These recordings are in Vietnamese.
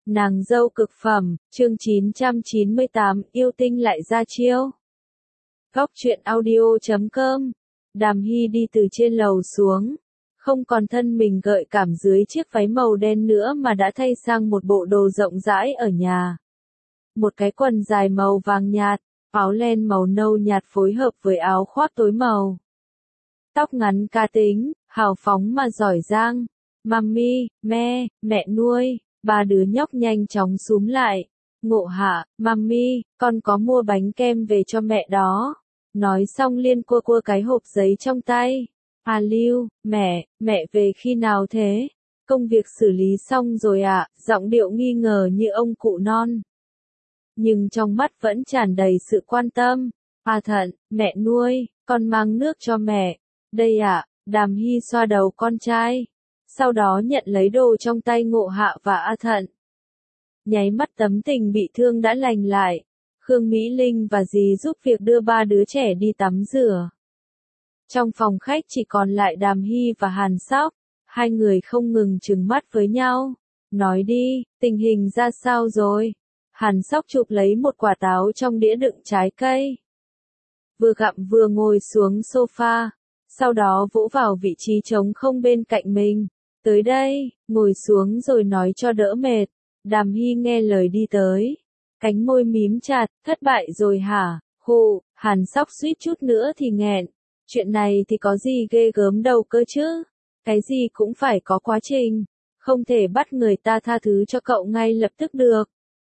Nàng dâu cực phẩm, chương 998, yêu tinh lại ra chiêu. Góc truyện audio.com. Đàm Hy đi từ trên lầu xuống, không còn thân mình gợi cảm dưới chiếc váy màu đen nữa mà đã thay sang một bộ đồ rộng rãi ở nhà. Một cái quần dài màu vàng nhạt, áo len màu nâu nhạt phối hợp với áo khoác tối màu. Tóc ngắn cá tính, hào phóng mà giỏi giang. Mami, mẹ nuôi, ba đứa nhóc nhanh chóng xúm lại. Ngộ Hạ, mami, con có mua bánh kem về cho mẹ đó. Nói xong liên cua cái hộp giấy trong tay. À Lưu, mẹ về khi nào thế? Công việc xử lý xong rồi ạ, giọng điệu nghi ngờ như ông cụ non. Nhưng trong mắt vẫn tràn đầy sự quan tâm. À Thận, mẹ nuôi, con mang nước cho mẹ. Đây ạ, Đàm Hy xoa đầu con trai. Sau đó nhận lấy đồ trong tay Ngộ Hạ và A Thận. Nháy mắt tấm tình bị thương đã lành lại. Khương Mỹ Linh và dì giúp việc đưa ba đứa trẻ đi tắm rửa. Trong phòng khách chỉ còn lại Đàm Hy và Hàn Sóc. Hai người không ngừng trừng mắt với nhau. Nói đi, tình hình ra sao rồi? Hàn Sóc chụp lấy một quả táo trong đĩa đựng trái cây. Vừa gặm vừa ngồi xuống sofa. Sau đó vỗ vào vị trí trống không bên cạnh mình. Tới đây, ngồi xuống rồi nói cho đỡ mệt. Đàm Hy nghe lời đi tới. Cánh môi mím chặt, thất bại rồi hả? Hù, Hàn Sóc suýt chút nữa thì nghẹn. Chuyện này thì có gì ghê gớm đâu cơ chứ? Cái gì cũng phải có quá trình. Không thể bắt người ta tha thứ cho cậu ngay lập tức được.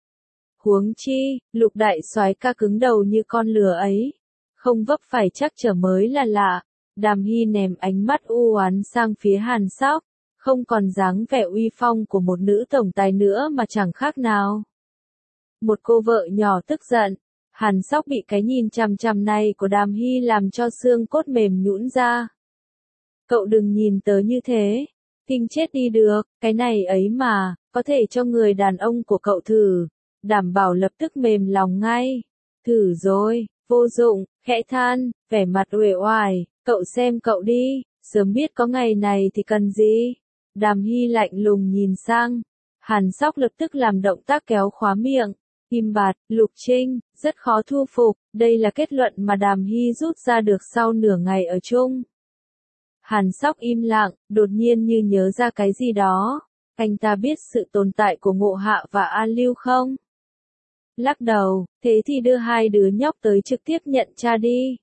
Huống chi, Lục đại soái ca cứng đầu như con lừa ấy. Không vấp phải chắc trở mới là lạ. Đàm Hy ném ánh mắt u oán sang phía Hàn Sóc. Không còn dáng vẻ uy phong của một nữ tổng tài nữa mà chẳng khác nào. Một cô vợ nhỏ tức giận. Hàn Sóc bị cái nhìn chằm chằm này của Đàm Hy làm cho xương cốt mềm nhũn ra. Cậu đừng nhìn tớ như thế. Kinh chết đi được, cái này ấy mà, có thể cho người đàn ông của cậu thử. Đảm bảo lập tức mềm lòng ngay. Thử rồi, vô dụng, khẽ than, vẻ mặt uể oải. Cậu xem cậu đi, sớm biết có ngày này thì cần gì. Đàm Hy lạnh lùng nhìn sang. Hàn Sóc lập tức làm động tác kéo khóa miệng. Im bặt, Lục Trinh, rất khó thu phục. Đây là kết luận mà Đàm Hy rút ra được sau nửa ngày ở chung. Hàn Sóc im lặng, đột nhiên như nhớ ra cái gì đó. Anh ta biết sự tồn tại của Ngộ Hạ và A Lưu không? Lắc đầu, thế thì đưa hai đứa nhóc tới trực tiếp nhận cha đi.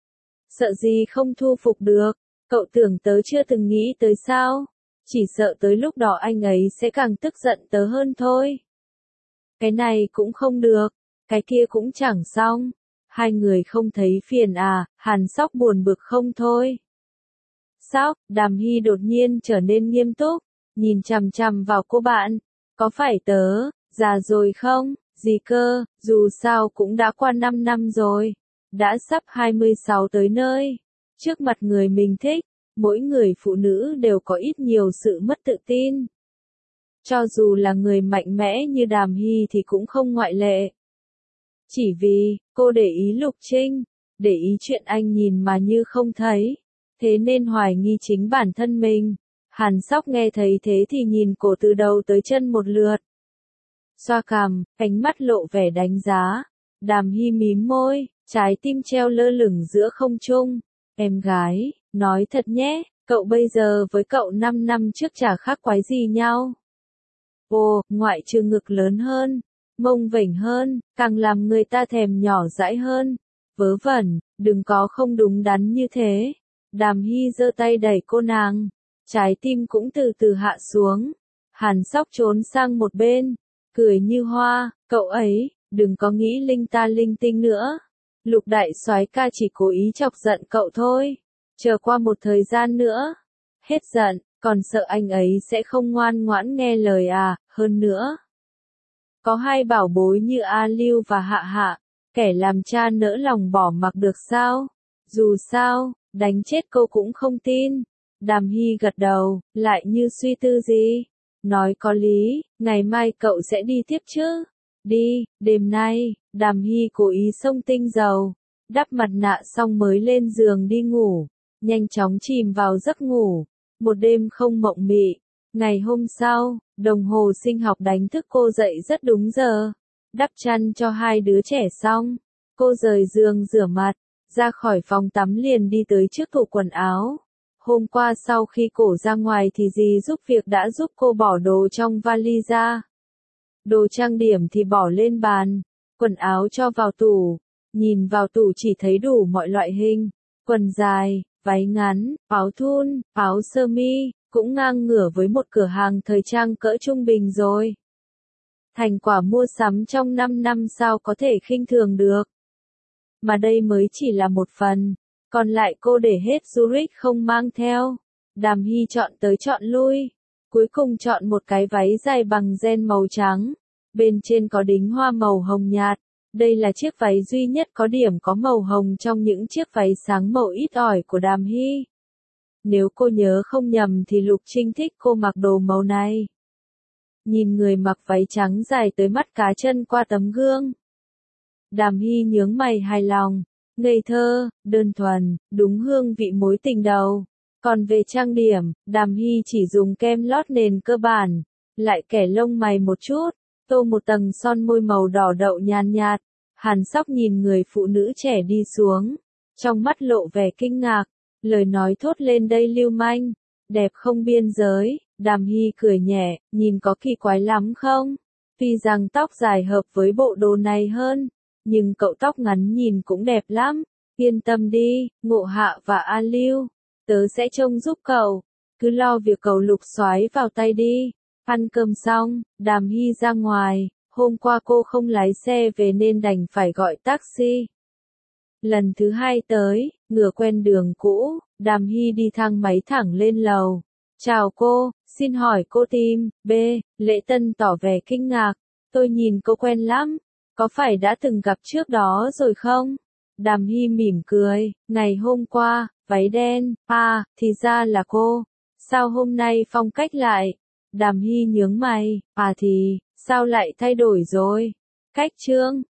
Sợ gì không thu phục được, cậu tưởng tớ chưa từng nghĩ tới sao? Chỉ sợ tới lúc đó anh ấy sẽ càng tức giận tớ hơn thôi. Cái này cũng không được, cái kia cũng chẳng xong. Hai người không thấy phiền à? Hàn Sóc buồn bực không thôi. Sóc, Đàm Hy đột nhiên trở nên nghiêm túc, nhìn chằm chằm vào cô bạn. Có phải tớ già rồi không? Gì cơ, dù sao cũng đã qua 5 năm rồi. Đã sắp 26 tới nơi. Trước mặt người mình thích, mỗi người phụ nữ đều có ít nhiều sự mất tự tin. Cho dù là người mạnh mẽ như Đàm Hy thì cũng không ngoại lệ. Chỉ vì, cô để ý Lục Trinh, để ý chuyện anh nhìn mà như không thấy. Thế nên hoài nghi chính bản thân mình. Hàn Sóc nghe thấy thế thì nhìn cổ từ đầu tới chân một lượt. Xoa cằm, ánh mắt lộ vẻ đánh giá. Đàm Hy mím môi, trái tim treo lơ lửng giữa không trung. Em gái, nói thật nhé, cậu bây giờ với cậu 5 năm trước chả khác quái gì nhau. Ồ, ngoại trừ ngực lớn hơn, mông vểnh hơn, càng làm người ta thèm nhỏ dãi hơn. Vớ vẩn, đừng có không đúng đắn như thế. Đàm Hy giơ tay đẩy cô nàng. Trái tim cũng từ từ hạ xuống. Hàn Sóc trốn sang một bên. Cười như hoa, cậu ấy, đừng có nghĩ linh ta linh tinh nữa. Lục đại soái ca chỉ cố ý chọc giận cậu thôi. Chờ qua một thời gian nữa. Hết giận, còn sợ anh ấy sẽ không ngoan ngoãn nghe lời à, hơn nữa. Có hai bảo bối như A Lưu và Hạ Hạ, kẻ làm cha nỡ lòng bỏ mặc được sao? Dù sao, đánh chết cô cũng không tin. Đàm Hy gật đầu, lại như suy tư gì. Nói có lý, ngày mai cậu sẽ đi tiếp chứ? Đi, đêm nay, Đàm Hy cố ý xông tinh dầu, đắp mặt nạ xong mới lên giường đi ngủ, nhanh chóng chìm vào giấc ngủ. Một đêm không mộng mị, Ngày hôm sau, đồng hồ sinh học đánh thức cô dậy rất đúng giờ. Đắp chăn cho hai đứa trẻ xong, cô rời giường rửa mặt, ra khỏi phòng tắm liền đi tới trước tủ quần áo. Hôm qua sau khi cổ ra ngoài thì dì giúp việc đã giúp cô bỏ đồ trong vali ra. Đồ trang điểm thì bỏ lên bàn, quần áo cho vào tủ. Nhìn vào tủ chỉ thấy đủ mọi loại hình, quần dài, váy ngắn, áo thun, áo sơ mi, cũng ngang ngửa với một cửa hàng thời trang cỡ trung bình rồi. Thành quả mua sắm trong 5 năm sao có thể khinh thường được. Mà đây mới chỉ là một phần, còn lại cô để hết Zurich không mang theo. Đàm Hy chọn tới chọn lui, cuối cùng chọn một cái váy dài bằng ren màu trắng, bên trên có đính hoa màu hồng nhạt. Đây là chiếc váy duy nhất có điểm có màu hồng trong những chiếc váy sáng màu ít ỏi của Đàm Hy. Nếu cô nhớ không nhầm thì Lục Trinh thích cô mặc đồ màu này. Nhìn người mặc váy trắng dài tới mắt cá chân qua tấm gương, Đàm Hy nhướng mày hài lòng, ngây thơ, đơn thuần, đúng hương vị mối tình đầu. Còn về trang điểm, Đàm Hy chỉ dùng kem lót nền cơ bản, lại kẻ lông mày một chút, tô một tầng son môi màu đỏ đậu nhàn nhạt. Hàn Sóc nhìn người phụ nữ trẻ đi xuống, trong mắt lộ vẻ kinh ngạc, lời nói thốt lên đây lưu manh, đẹp không biên giới. Đàm Hy cười nhẹ, nhìn có kỳ quái lắm không? Tuy rằng tóc dài hợp với bộ đồ này hơn, nhưng cậu tóc ngắn nhìn cũng đẹp lắm. Yên tâm đi, Ngộ Hạ và A Lưu, tớ sẽ trông giúp cậu, cứ lo việc cậu Lục soái vào tay đi. Ăn cơm xong, Đàm Hy ra ngoài, hôm qua cô không lái xe về nên đành phải gọi taxi. Lần thứ hai tới, ngựa quen đường cũ, Đàm Hy đi thang máy thẳng lên lầu. Chào cô, xin hỏi cô tìm, B, Lễ Tân tỏ vẻ kinh ngạc. Tôi nhìn cô quen lắm, có phải đã từng gặp trước đó rồi không? Đàm Hy mỉm cười, ngày hôm qua, váy đen, thì ra là cô. Sao hôm nay phong cách lại? Đàm Hy nhướng mày, thì, sao lại thay đổi rồi? Cách trương,